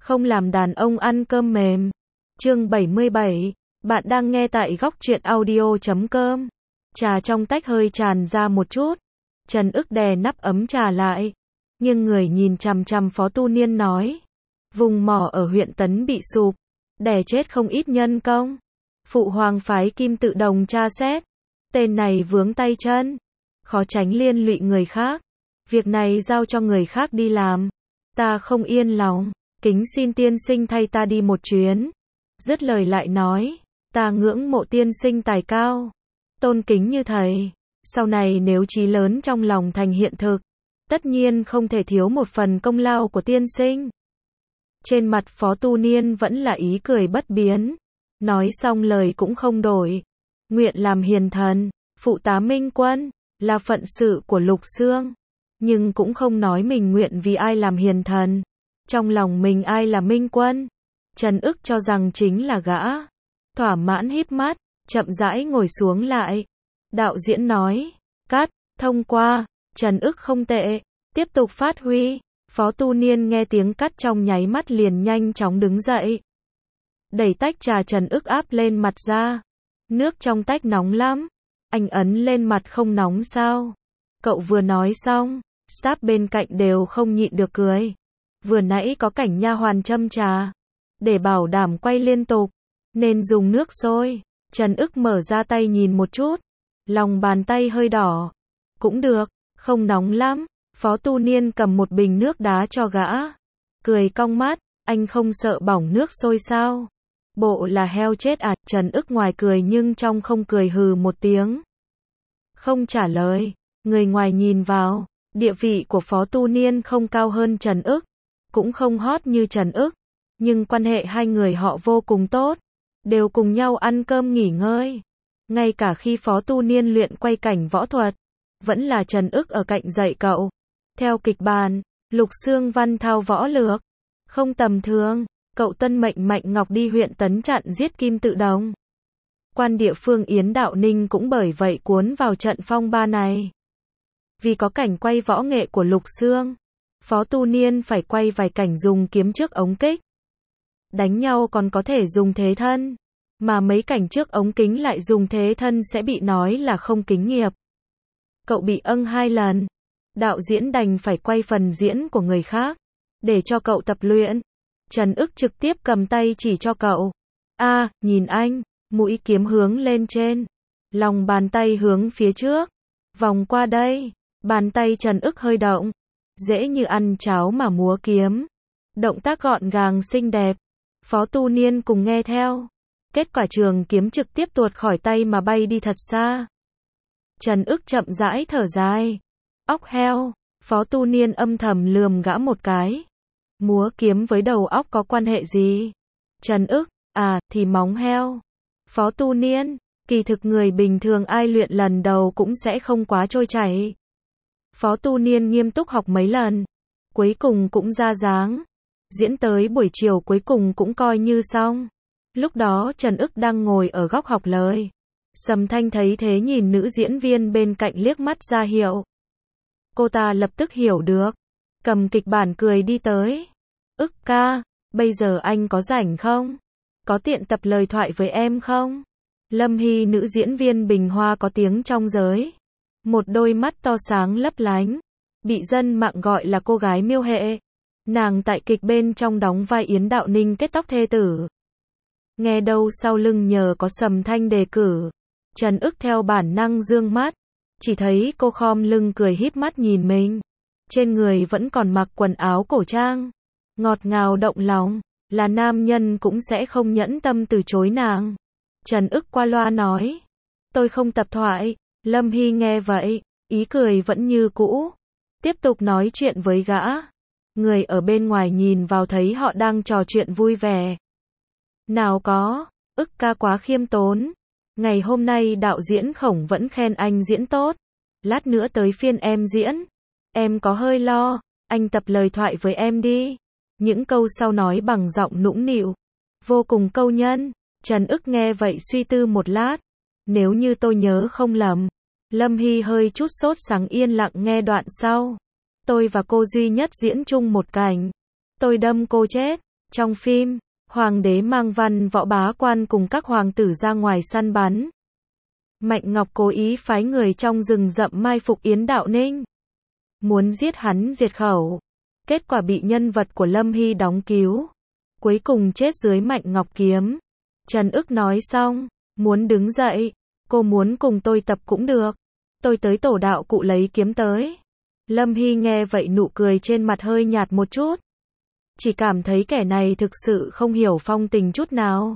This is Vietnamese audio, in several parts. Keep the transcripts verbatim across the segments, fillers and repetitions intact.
Không làm đàn ông ăn cơm mềm. Chương bảy mươi bảy. Bạn đang nghe tại góc truyện audio chấm com. Trà trong tách hơi tràn ra một chút. Trần Ức đè nắp ấm trà lại. Nhưng người nhìn chằm chằm Phó Tu Niên nói. Vùng mỏ ở huyện Tấn bị sụp. Đè chết không ít nhân công. Phụ hoàng phái Kim Tự Đồng tra xét. Tên này vướng tay chân. Khó tránh liên lụy người khác. Việc này giao cho người khác đi làm. Ta không yên lòng. Kính xin tiên sinh thay ta đi một chuyến. Dứt lời lại nói. Ta ngưỡng mộ tiên sinh tài cao. Tôn kính như thầy. Sau này nếu chí lớn trong lòng thành hiện thực. Tất nhiên không thể thiếu một phần công lao của tiên sinh. Trên mặt Phó Tu Niên vẫn là ý cười bất biến. Nói xong lời cũng không đổi. Nguyện làm hiền thần, phụ tá minh quân, là phận sự của Lục Xương. Nhưng cũng không nói mình nguyện vì ai làm hiền thần. Trong lòng mình ai là minh quân. Trần Ức cho rằng chính là gã. Thỏa mãn híp mắt, chậm rãi ngồi xuống lại. Đạo diễn nói, cắt, thông qua. Trần Ức không tệ, tiếp tục phát huy. Phó Tu Niên nghe tiếng cắt trong nháy mắt liền nhanh chóng đứng dậy. Đẩy tách trà Trần Ức áp lên mặt ra. Nước trong tách nóng lắm. Anh ấn lên mặt không nóng sao? Cậu vừa nói xong, staff bên cạnh đều không nhịn được cười. Vừa nãy có cảnh nha hoàn châm trà. Để bảo đảm quay liên tục, nên dùng nước sôi. Trần Ức mở ra tay nhìn một chút. Lòng bàn tay hơi đỏ. Cũng được, không nóng lắm. Phó Tu Niên cầm một bình nước đá cho gã. Cười cong mắt, anh không sợ bỏng nước sôi sao? Bộ là heo chết à? Trần Ức ngoài cười nhưng trong không cười hừ một tiếng. Không trả lời, người ngoài nhìn vào, địa vị của Phó Tu Niên không cao hơn Trần Ức, cũng không hot như Trần Ức, nhưng quan hệ hai người họ vô cùng tốt, đều cùng nhau ăn cơm nghỉ ngơi. Ngay cả khi Phó Tu Niên luyện quay cảnh võ thuật, vẫn là Trần Ức ở cạnh dạy cậu. Theo kịch bản, Lục Xương văn thao võ lược, không tầm thường. Cậu tuân mệnh Mạnh Ngọc đi huyện Tấn chặn giết Kim Tự Đồng. Quan địa phương Yến Đạo Ninh cũng bởi vậy cuốn vào trận phong ba này. Vì có cảnh quay võ nghệ của Lục Xương, Phó Tu Niên phải quay vài cảnh dùng kiếm trước ống kích. Đánh nhau còn có thể dùng thế thân, mà mấy cảnh trước ống kính lại dùng thế thân sẽ bị nói là không kính nghiệp. Cậu bị âng hai lần. Đạo diễn đành phải quay phần diễn của người khác, để cho cậu tập luyện. Trần Ức trực tiếp cầm tay chỉ cho cậu. A, à, nhìn anh, mũi kiếm hướng lên trên. Lòng bàn tay hướng phía trước. Vòng qua đây. Bàn tay Trần Ức hơi động. Dễ như ăn cháo mà múa kiếm. Động tác gọn gàng xinh đẹp. Phó Tu Niên cùng nghe theo. Kết quả trường kiếm trực tiếp tuột khỏi tay mà bay đi thật xa. Trần Ức chậm rãi thở dài. Óc heo. Phó Tu Niên âm thầm lườm gã một cái. Múa kiếm với đầu óc có quan hệ gì? Trần Ức, à, thì móng heo. Phó Tu Niên, kỳ thực người bình thường ai luyện lần đầu cũng sẽ không quá trôi chảy. Phó Tu Niên nghiêm túc học mấy lần, cuối cùng cũng ra dáng. Diễn tới buổi chiều cuối cùng cũng coi như xong. Lúc đó Trần Ức đang ngồi ở góc học lời. Sầm Thanh thấy thế nhìn nữ diễn viên bên cạnh liếc mắt ra hiệu. Cô ta lập tức hiểu được. Cầm kịch bản cười đi tới. Ức ca, bây giờ anh có rảnh không? Có tiện tập lời thoại với em không? Lâm Hy nữ diễn viên Bình Hoa có tiếng trong giới. Một đôi mắt to sáng lấp lánh. Bị dân mạng gọi là cô gái miêu hệ. Nàng tại kịch bên trong đóng vai Yến Đạo Ninh kết tóc thê tử. Nghe đâu sau lưng nhờ có Sầm Thanh đề cử. Trần Ức theo bản năng dương mắt. Chỉ thấy cô khom lưng cười híp mắt nhìn mình. Trên người vẫn còn mặc quần áo cổ trang. Ngọt ngào động lòng, là nam nhân cũng sẽ không nhẫn tâm từ chối nàng. Trần Ức qua loa nói. Tôi không tập thoại. Lâm Hy nghe vậy, ý cười vẫn như cũ. Tiếp tục nói chuyện với gã. Người ở bên ngoài nhìn vào thấy họ đang trò chuyện vui vẻ. Nào có, Ức ca quá khiêm tốn. Ngày hôm nay đạo diễn Khổng vẫn khen anh diễn tốt. Lát nữa tới phiên em diễn. Em có hơi lo, anh tập lời thoại với em đi. Những câu sau nói bằng giọng nũng nịu, vô cùng câu nhân. Trần Ức nghe vậy suy tư một lát. Nếu như tôi nhớ không lầm, Lâm Hy hơi chút sốt sắng yên lặng nghe đoạn sau. Tôi và cô duy nhất diễn chung một cảnh. Tôi đâm cô chết. Trong phim, hoàng đế mang văn võ bá quan cùng các hoàng tử ra ngoài săn bắn. Mạnh Ngọc cố ý phái người trong rừng rậm mai phục Yến Đạo Ninh, muốn giết hắn diệt khẩu. Kết quả bị nhân vật của Lâm Hy đóng cứu, cuối cùng chết dưới Mạnh Ngọc kiếm. Trần Ức nói xong, muốn đứng dậy, cô muốn cùng tôi tập cũng được. Tôi tới tổ đạo cụ lấy kiếm tới. Lâm Hy nghe vậy nụ cười trên mặt hơi nhạt một chút. Chỉ cảm thấy kẻ này thực sự không hiểu phong tình chút nào.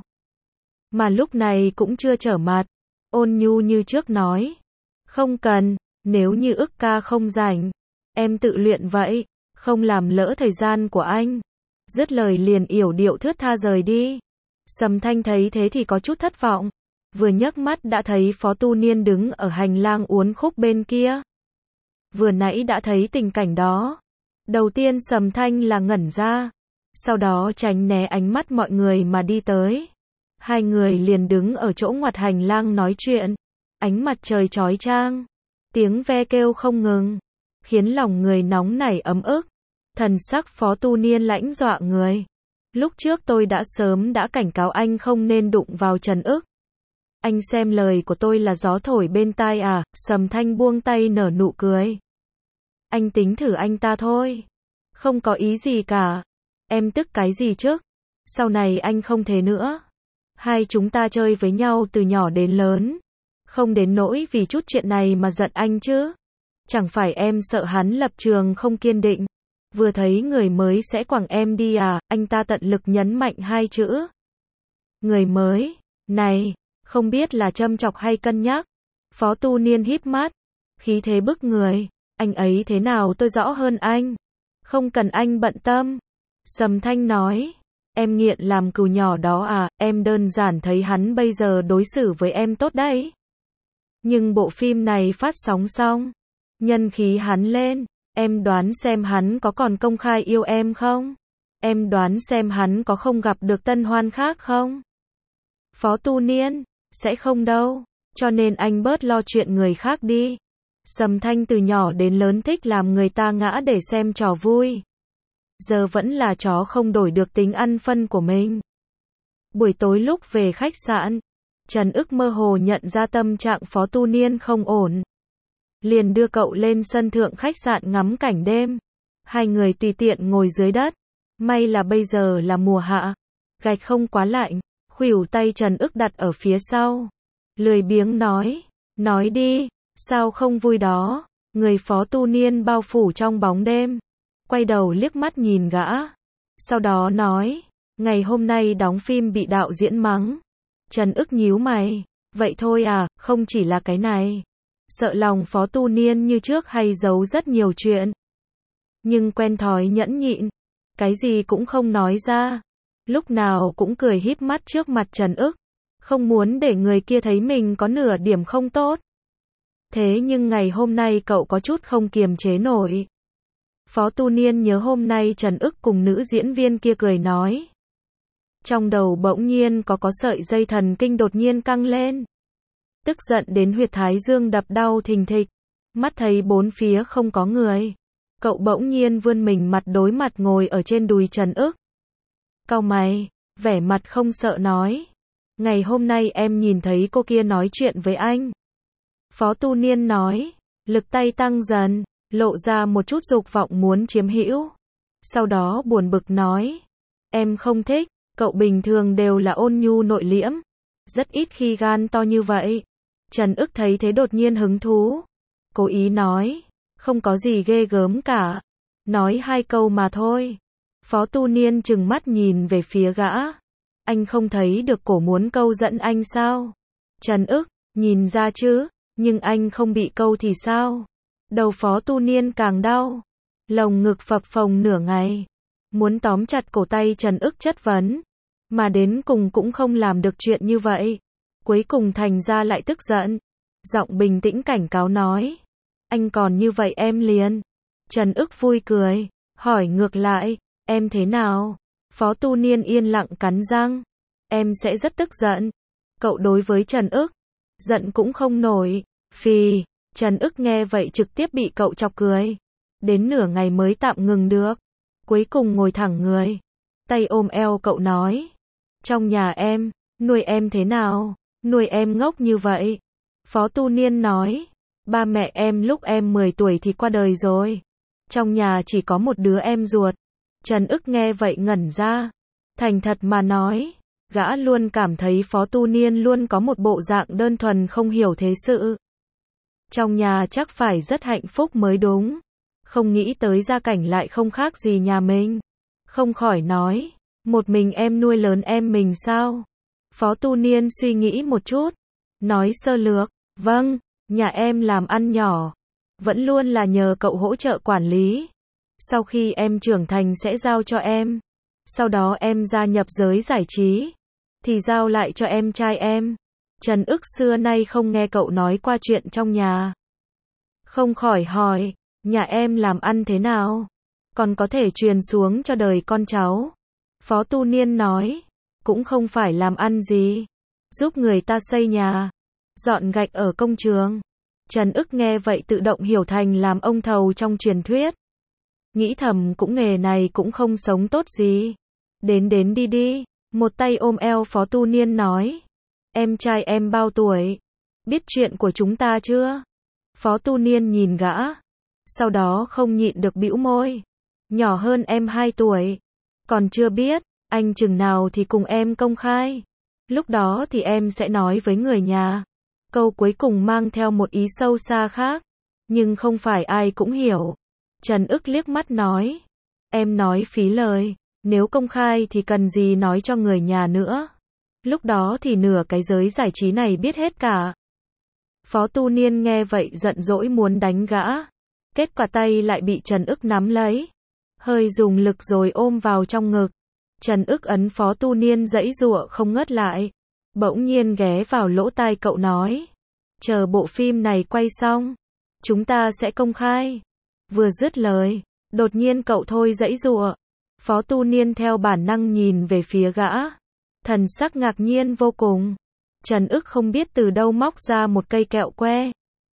Mà lúc này cũng chưa trở mặt, ôn nhu như trước nói. Không cần, nếu như Ức ca không rảnh, em tự luyện vậy, không làm lỡ thời gian của anh. Dứt lời liền yểu điệu thướt tha rời đi. Sầm Thanh thấy thế thì có chút thất vọng. Vừa nhấc mắt đã thấy Phó Tu Niên đứng ở hành lang uốn khúc bên kia. Vừa nãy đã thấy tình cảnh đó. Đầu tiên Sầm Thanh là ngẩn ra, sau đó tránh né ánh mắt mọi người mà đi tới. Hai người liền đứng ở chỗ ngoặt hành lang nói chuyện. Ánh mặt trời chói chang, tiếng ve kêu không ngừng, khiến lòng người nóng nảy ấm ức. Thần sắc Phó Tu Niên lãnh dọa người. Lúc trước tôi đã sớm đã cảnh cáo anh không nên đụng vào Trần Ức. Anh xem lời của tôi là gió thổi bên tai à? Sầm Thanh buông tay nở nụ cười. Anh tính thử anh ta thôi. Không có ý gì cả. Em tức cái gì chứ? Sau này anh không thế nữa. Hai chúng ta chơi với nhau từ nhỏ đến lớn. Không đến nỗi vì chút chuyện này mà giận anh chứ. Chẳng phải em sợ hắn lập trường không kiên định. Vừa thấy người mới sẽ quẳng em đi à? Anh ta tận lực nhấn mạnh hai chữ. Người mới, này, không biết là châm chọc hay cân nhắc. Phó Tu Niên híp mắt, khí thế bức người. Anh ấy thế nào tôi rõ hơn anh. Không cần anh bận tâm. Sầm Thanh nói, em nghiện làm cừu nhỏ đó à? Em đơn giản thấy hắn bây giờ đối xử với em tốt đấy. Nhưng bộ phim này phát sóng xong, nhân khí hắn lên. Em đoán xem hắn có còn công khai yêu em không? Em đoán xem hắn có không gặp được tân hoan khác không? Phó Tu Niên, sẽ không đâu, cho nên anh bớt lo chuyện người khác đi. Sầm Thanh từ nhỏ đến lớn thích làm người ta ngã để xem trò vui. Giờ vẫn là chó không đổi được tính ăn phân của mình. Buổi tối lúc về khách sạn, Trần Ức mơ hồ nhận ra tâm trạng Phó Tu Niên không ổn. Liền đưa cậu lên sân thượng khách sạn ngắm cảnh đêm. Hai người tùy tiện ngồi dưới đất. May là bây giờ là mùa hạ, gạch không quá lạnh. Khuỷu tay Trần Ức đặt ở phía sau, lười biếng nói, nói đi, sao không vui đó. Người Phó Tu Niên bao phủ trong bóng đêm, quay đầu liếc mắt nhìn gã, sau đó nói, ngày hôm nay đóng phim bị đạo diễn mắng. Trần Ức nhíu mày, vậy thôi à? Không chỉ là cái này. Sợ lòng Phó Tu Niên như trước hay giấu rất nhiều chuyện, nhưng quen thói nhẫn nhịn, cái gì cũng không nói ra. Lúc nào cũng cười híp mắt trước mặt Trần Ức, không muốn để người kia thấy mình có nửa điểm không tốt. Thế nhưng ngày hôm nay cậu có chút không kiềm chế nổi. Phó Tu Niên nhớ hôm nay Trần Ức cùng nữ diễn viên kia cười nói. Trong đầu bỗng nhiên có có sợi dây thần kinh đột nhiên căng lên. Tức giận đến huyệt thái dương đập đau thình thịch. Mắt thấy bốn phía không có người, cậu bỗng nhiên vươn mình mặt đối mặt ngồi ở trên đùi Trần Ức. Cau mày, vẻ mặt không sợ nói. Ngày hôm nay em nhìn thấy cô kia nói chuyện với anh. Phó Tu Niên nói, lực tay tăng dần, lộ ra một chút dục vọng muốn chiếm hữu. Sau đó buồn bực nói, em không thích, cậu bình thường đều là ôn nhu nội liễm, rất ít khi gan to như vậy. Trần Ức thấy thế đột nhiên hứng thú, cố ý nói, không có gì ghê gớm cả, nói hai câu mà thôi. Phó Tu Niên trừng mắt nhìn về phía gã, anh không thấy được cổ muốn câu dẫn anh sao? Trần Ức, nhìn ra chứ, nhưng anh không bị câu thì sao? Đầu Phó Tu Niên càng đau, lồng ngực phập phồng nửa ngày, muốn tóm chặt cổ tay Trần Ức chất vấn, mà đến cùng cũng không làm được chuyện như vậy. Cuối cùng thành ra lại tức giận, giọng bình tĩnh cảnh cáo nói, anh còn như vậy em liền. Trần Ức vui cười, hỏi ngược lại, em thế nào? Phó Tu Niên yên lặng cắn răng, em sẽ rất tức giận. Cậu đối với Trần Ức, giận cũng không nổi, phì. Trần Ức nghe vậy trực tiếp bị cậu chọc cười, đến nửa ngày mới tạm ngừng được, cuối cùng ngồi thẳng người, tay ôm eo cậu nói. Trong nhà em, nuôi em thế nào? Nuôi em ngốc như vậy. Phó Tu Niên nói. Ba mẹ em lúc em mười tuổi thì qua đời rồi. Trong nhà chỉ có một đứa em ruột. Trần Ức nghe vậy ngẩn ra. Thành thật mà nói, gã luôn cảm thấy Phó Tu Niên luôn có một bộ dạng đơn thuần không hiểu thế sự. Trong nhà chắc phải rất hạnh phúc mới đúng. Không nghĩ tới gia cảnh lại không khác gì nhà mình. Không khỏi nói, một mình em nuôi lớn em mình sao? Phó Tu Niên suy nghĩ một chút, nói sơ lược, vâng, nhà em làm ăn nhỏ, vẫn luôn là nhờ cậu hỗ trợ quản lý. Sau khi em trưởng thành sẽ giao cho em. Sau đó em gia nhập giới giải trí, thì giao lại cho em trai em. Trần Ức xưa nay không nghe cậu nói qua chuyện trong nhà. Không khỏi hỏi, nhà em làm ăn thế nào? Còn có thể truyền xuống cho đời con cháu. Phó Tu Niên nói, cũng không phải làm ăn gì. Giúp người ta xây nhà, dọn gạch ở công trường. Trần Ức nghe vậy tự động hiểu thành làm ông thầu trong truyền thuyết. Nghĩ thầm cũng nghề này cũng không sống tốt gì. Đến đến đi đi. Một tay ôm eo Phó Tu Niên nói. Em trai em bao tuổi? Biết chuyện của chúng ta chưa? Phó Tu Niên nhìn gã. Sau đó không nhịn được bĩu môi. Nhỏ hơn em hai tuổi. Còn chưa biết, anh chừng nào thì cùng em công khai. Lúc đó thì em sẽ nói với người nhà. Câu cuối cùng mang theo một ý sâu xa khác. Nhưng không phải ai cũng hiểu. Trần Ức liếc mắt nói. Em nói phí lời. Nếu công khai thì cần gì nói cho người nhà nữa. Lúc đó thì nửa cái giới giải trí này biết hết cả. Phó Tu Niên nghe vậy giận dỗi muốn đánh gã. Kết quả tay lại bị Trần Ức nắm lấy. Hơi dùng lực rồi ôm vào trong ngực. Trần Ức ấn Phó Tu Niên giãy giụa không ngớt lại. Bỗng nhiên ghé vào lỗ tai cậu nói. Chờ bộ phim này quay xong, chúng ta sẽ công khai. Vừa dứt lời, đột nhiên cậu thôi giãy giụa. Phó Tu Niên theo bản năng nhìn về phía gã. Thần sắc ngạc nhiên vô cùng. Trần Ức không biết từ đâu móc ra một cây kẹo que.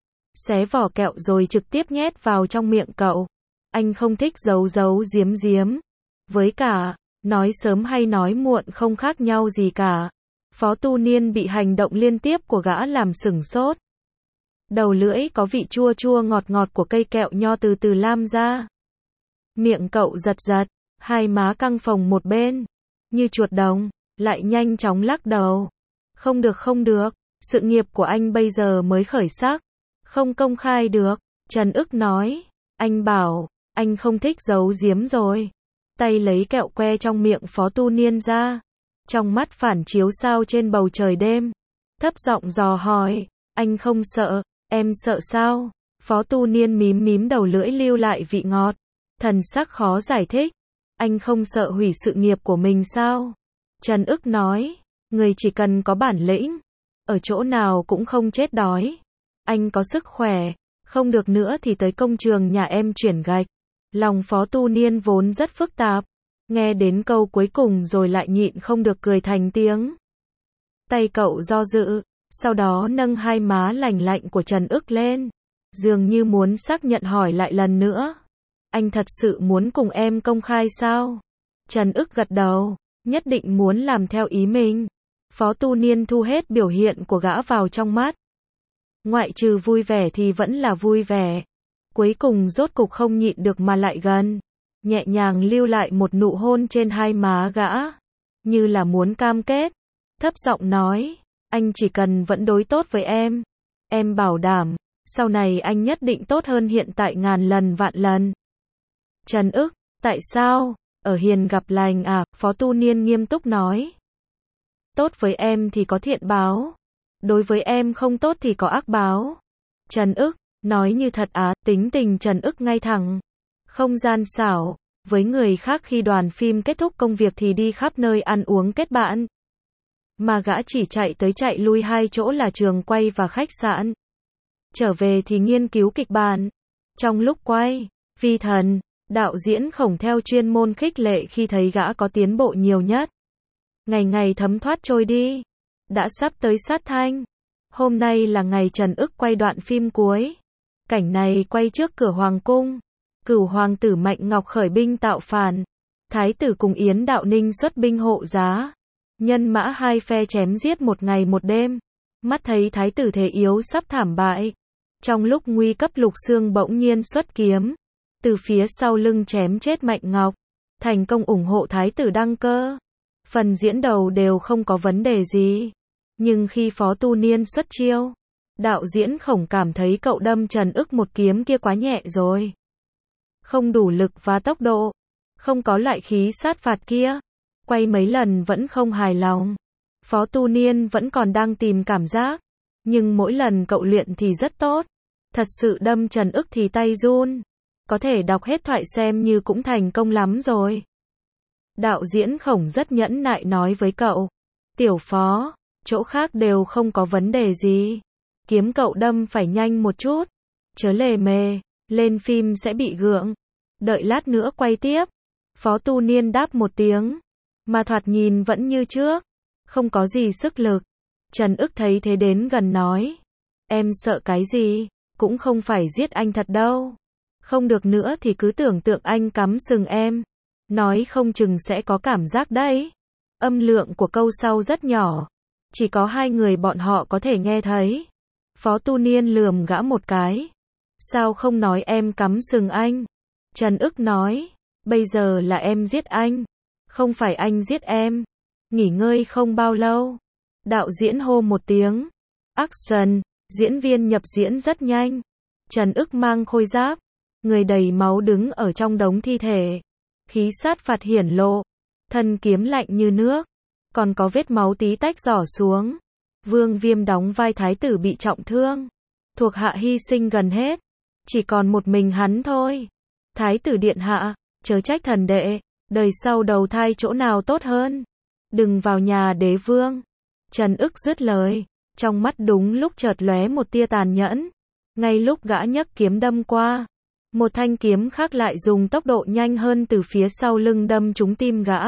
Xé vỏ kẹo rồi trực tiếp nhét vào trong miệng cậu. Anh không thích giấu giấu giếm giếm. Với cả, nói sớm hay nói muộn không khác nhau gì cả. Phó Tu Niên bị hành động liên tiếp của gã làm sửng sốt. Đầu lưỡi có vị chua chua ngọt ngọt của cây kẹo nho từ từ lam ra. Miệng cậu giật giật, hai má căng phồng một bên, như chuột đồng, lại nhanh chóng lắc đầu. Không được không được, sự nghiệp của anh bây giờ mới khởi sắc, không công khai được. Trần Ức nói, anh bảo, anh không thích giấu giếm rồi. Tay lấy kẹo que trong miệng Phó Tu Niên ra. Trong mắt phản chiếu sao trên bầu trời đêm. Thấp giọng dò hỏi, anh không sợ, em sợ sao? Phó Tu Niên mím mím đầu lưỡi lưu lại vị ngọt. Thần sắc khó giải thích. Anh không sợ hủy sự nghiệp của mình sao? Trần Ức nói, người chỉ cần có bản lĩnh, ở chỗ nào cũng không chết đói. Anh có sức khỏe, không được nữa thì tới công trường nhà em chuyển gạch. Lòng Phó Tu Niên vốn rất phức tạp. Nghe đến câu cuối cùng rồi lại nhịn không được cười thành tiếng. Tay cậu do dự, sau đó nâng hai má lành lạnh của Trần Ức lên. Dường như muốn xác nhận hỏi lại lần nữa. Anh thật sự muốn cùng em công khai sao? Trần Ức gật đầu, nhất định muốn làm theo ý mình. Phó Tu Niên thu hết biểu hiện của gã vào trong mắt. Ngoại trừ vui vẻ thì vẫn là vui vẻ. Cuối cùng rốt cục không nhịn được mà lại gần. Nhẹ nhàng lưu lại một nụ hôn trên hai má gã. Như là muốn cam kết. Thấp giọng nói, anh chỉ cần vẫn đối tốt với em. Em bảo đảm, sau này anh nhất định tốt hơn hiện tại ngàn lần vạn lần. Trần Ức, tại sao? Ở hiền gặp lành à? Phó Tu Niên nghiêm túc nói. Tốt với em thì có thiện báo. Đối với em không tốt thì có ác báo. Trần Ức, nói như thật á, tính tình Trần Ức ngay thẳng. Không gian xảo, với người khác khi đoàn phim kết thúc công việc thì đi khắp nơi ăn uống kết bạn. Mà gã chỉ chạy tới chạy lui hai chỗ là trường quay và khách sạn. Trở về thì nghiên cứu kịch bản. Trong lúc quay, Vi Thần, đạo diễn Khổng theo chuyên môn khích lệ khi thấy gã có tiến bộ nhiều nhất. Ngày ngày thấm thoát trôi đi. Đã sắp tới sát thanh. Hôm nay là ngày Trần Ức quay đoạn phim cuối. Cảnh này quay trước cửa hoàng cung. Cửu hoàng tử Mạnh Ngọc khởi binh tạo phản. Thái tử cùng Yến Đạo Ninh xuất binh hộ giá. Nhân mã hai phe chém giết một ngày một đêm. Mắt thấy thái tử thế yếu sắp thảm bại. Trong lúc nguy cấp Lục Xương bỗng nhiên xuất kiếm. Từ phía sau lưng chém chết Mạnh Ngọc. Thành công ủng hộ thái tử đăng cơ. Phần diễn đầu đều không có vấn đề gì. Nhưng khi Phó Tu Niên xuất chiêu, đạo diễn Khổng cảm thấy cậu đâm Trần Ức một kiếm kia quá nhẹ rồi. Không đủ lực và tốc độ. Không có loại khí sát phạt kia. Quay mấy lần vẫn không hài lòng. Phó Tu Niên vẫn còn đang tìm cảm giác. Nhưng mỗi lần cậu luyện thì rất tốt. Thật sự đâm Trần Ức thì tay run. Có thể đọc hết thoại xem như cũng thành công lắm rồi. Đạo diễn Khổng rất nhẫn nại nói với cậu. Tiểu Phó, chỗ khác đều không có vấn đề gì. Kiếm cậu đâm phải nhanh một chút. Chớ lề mề, lên phim sẽ bị gượng. Đợi lát nữa quay tiếp. Phó Tu Niên đáp một tiếng. Mà thoạt nhìn vẫn như trước. Không có gì sức lực. Trần Ức thấy thế đến gần nói. Em sợ cái gì? Cũng không phải giết anh thật đâu. Không được nữa thì cứ tưởng tượng anh cắm sừng em. Nói không chừng sẽ có cảm giác đấy. Âm lượng của câu sau rất nhỏ. Chỉ có hai người bọn họ có thể nghe thấy. Phó Tu Niên lườm gã một cái. Sao không nói em cắm sừng anh? Trần Ức nói. Bây giờ là em giết anh. Không phải anh giết em. Nghỉ ngơi không bao lâu. Đạo diễn hô một tiếng. Action. Diễn viên nhập diễn rất nhanh. Trần Ức mang khôi giáp. Người đầy máu đứng ở trong đống thi thể. Khí sát phạt hiển lộ. Thân kiếm lạnh như nước. Còn có vết máu tí tách rỏ xuống. Vương Viêm đóng vai thái tử bị trọng thương. Thuộc hạ hy sinh gần hết. Chỉ còn một mình hắn thôi. Thái tử điện hạ, chớ trách thần đệ. Đời sau đầu thai chỗ nào tốt hơn. Đừng vào nhà đế vương. Trần Ức dứt lời. Trong mắt đúng lúc chợt lóe một tia tàn nhẫn. Ngay lúc gã nhấc kiếm đâm qua. Một thanh kiếm khác lại dùng tốc độ nhanh hơn từ phía sau lưng đâm trúng tim gã.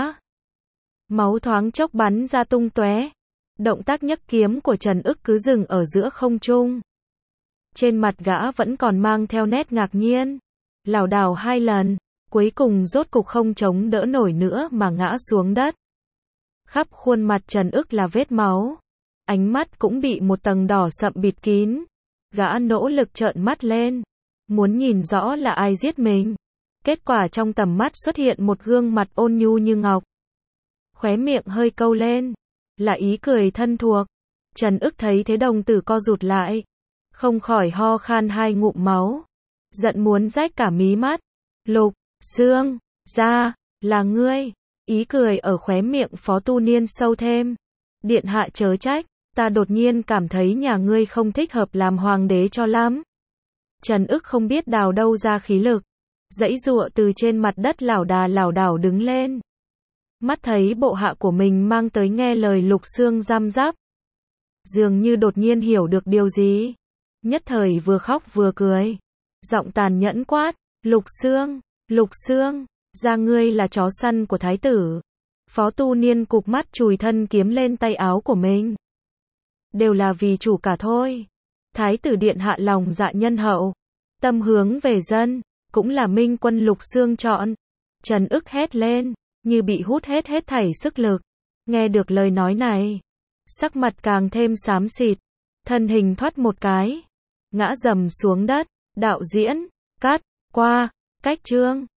Máu thoáng chốc bắn ra tung tóe. Động tác nhấc kiếm của Trần Ức cứ dừng ở giữa không trung. Trên mặt gã vẫn còn mang theo nét ngạc nhiên. Lảo đảo hai lần, cuối cùng rốt cục không chống đỡ nổi nữa mà ngã xuống đất. Khắp khuôn mặt Trần Ức là vết máu. Ánh mắt cũng bị một tầng đỏ sậm bịt kín. Gã nỗ lực trợn mắt lên. Muốn nhìn rõ là ai giết mình. Kết quả trong tầm mắt xuất hiện một gương mặt ôn nhu như ngọc. Khóe miệng hơi câu lên. Là ý cười thân thuộc. Trần Ức thấy thế đồng tử co rụt lại. Không khỏi ho khan hai ngụm máu. Giận muốn rách cả mí mắt. Lục Xương, ra, là ngươi. Ý cười ở khóe miệng Phó Tu Niên sâu thêm. Điện hạ chớ trách, ta đột nhiên cảm thấy nhà ngươi không thích hợp làm hoàng đế cho lắm. Trần Ức không biết đào đâu ra khí lực. Giãy giụa từ trên mặt đất lảo đà lảo đảo đứng lên. Mắt thấy bộ hạ của mình mang tới nghe lời Lục Xương giam giáp. Dường như đột nhiên hiểu được điều gì. Nhất thời vừa khóc vừa cười. Giọng tàn nhẫn quát. Lục Xương, Lục Xương, ra ngươi là chó săn của thái tử. Phó Tu Niên cụp mắt chùi thân kiếm lên tay áo của mình. Đều là vì chủ cả thôi. Thái tử điện hạ lòng dạ nhân hậu. Tâm hướng về dân. Cũng là minh quân Lục Xương chọn. Trần Ức hét lên. Như bị hút hết hết thảy sức lực. Nghe được lời nói này. Sắc mặt càng thêm xám xịt. Thân hình thoát một cái. Ngã dầm xuống đất. Đạo diễn. Cắt. Qua. Cách chương.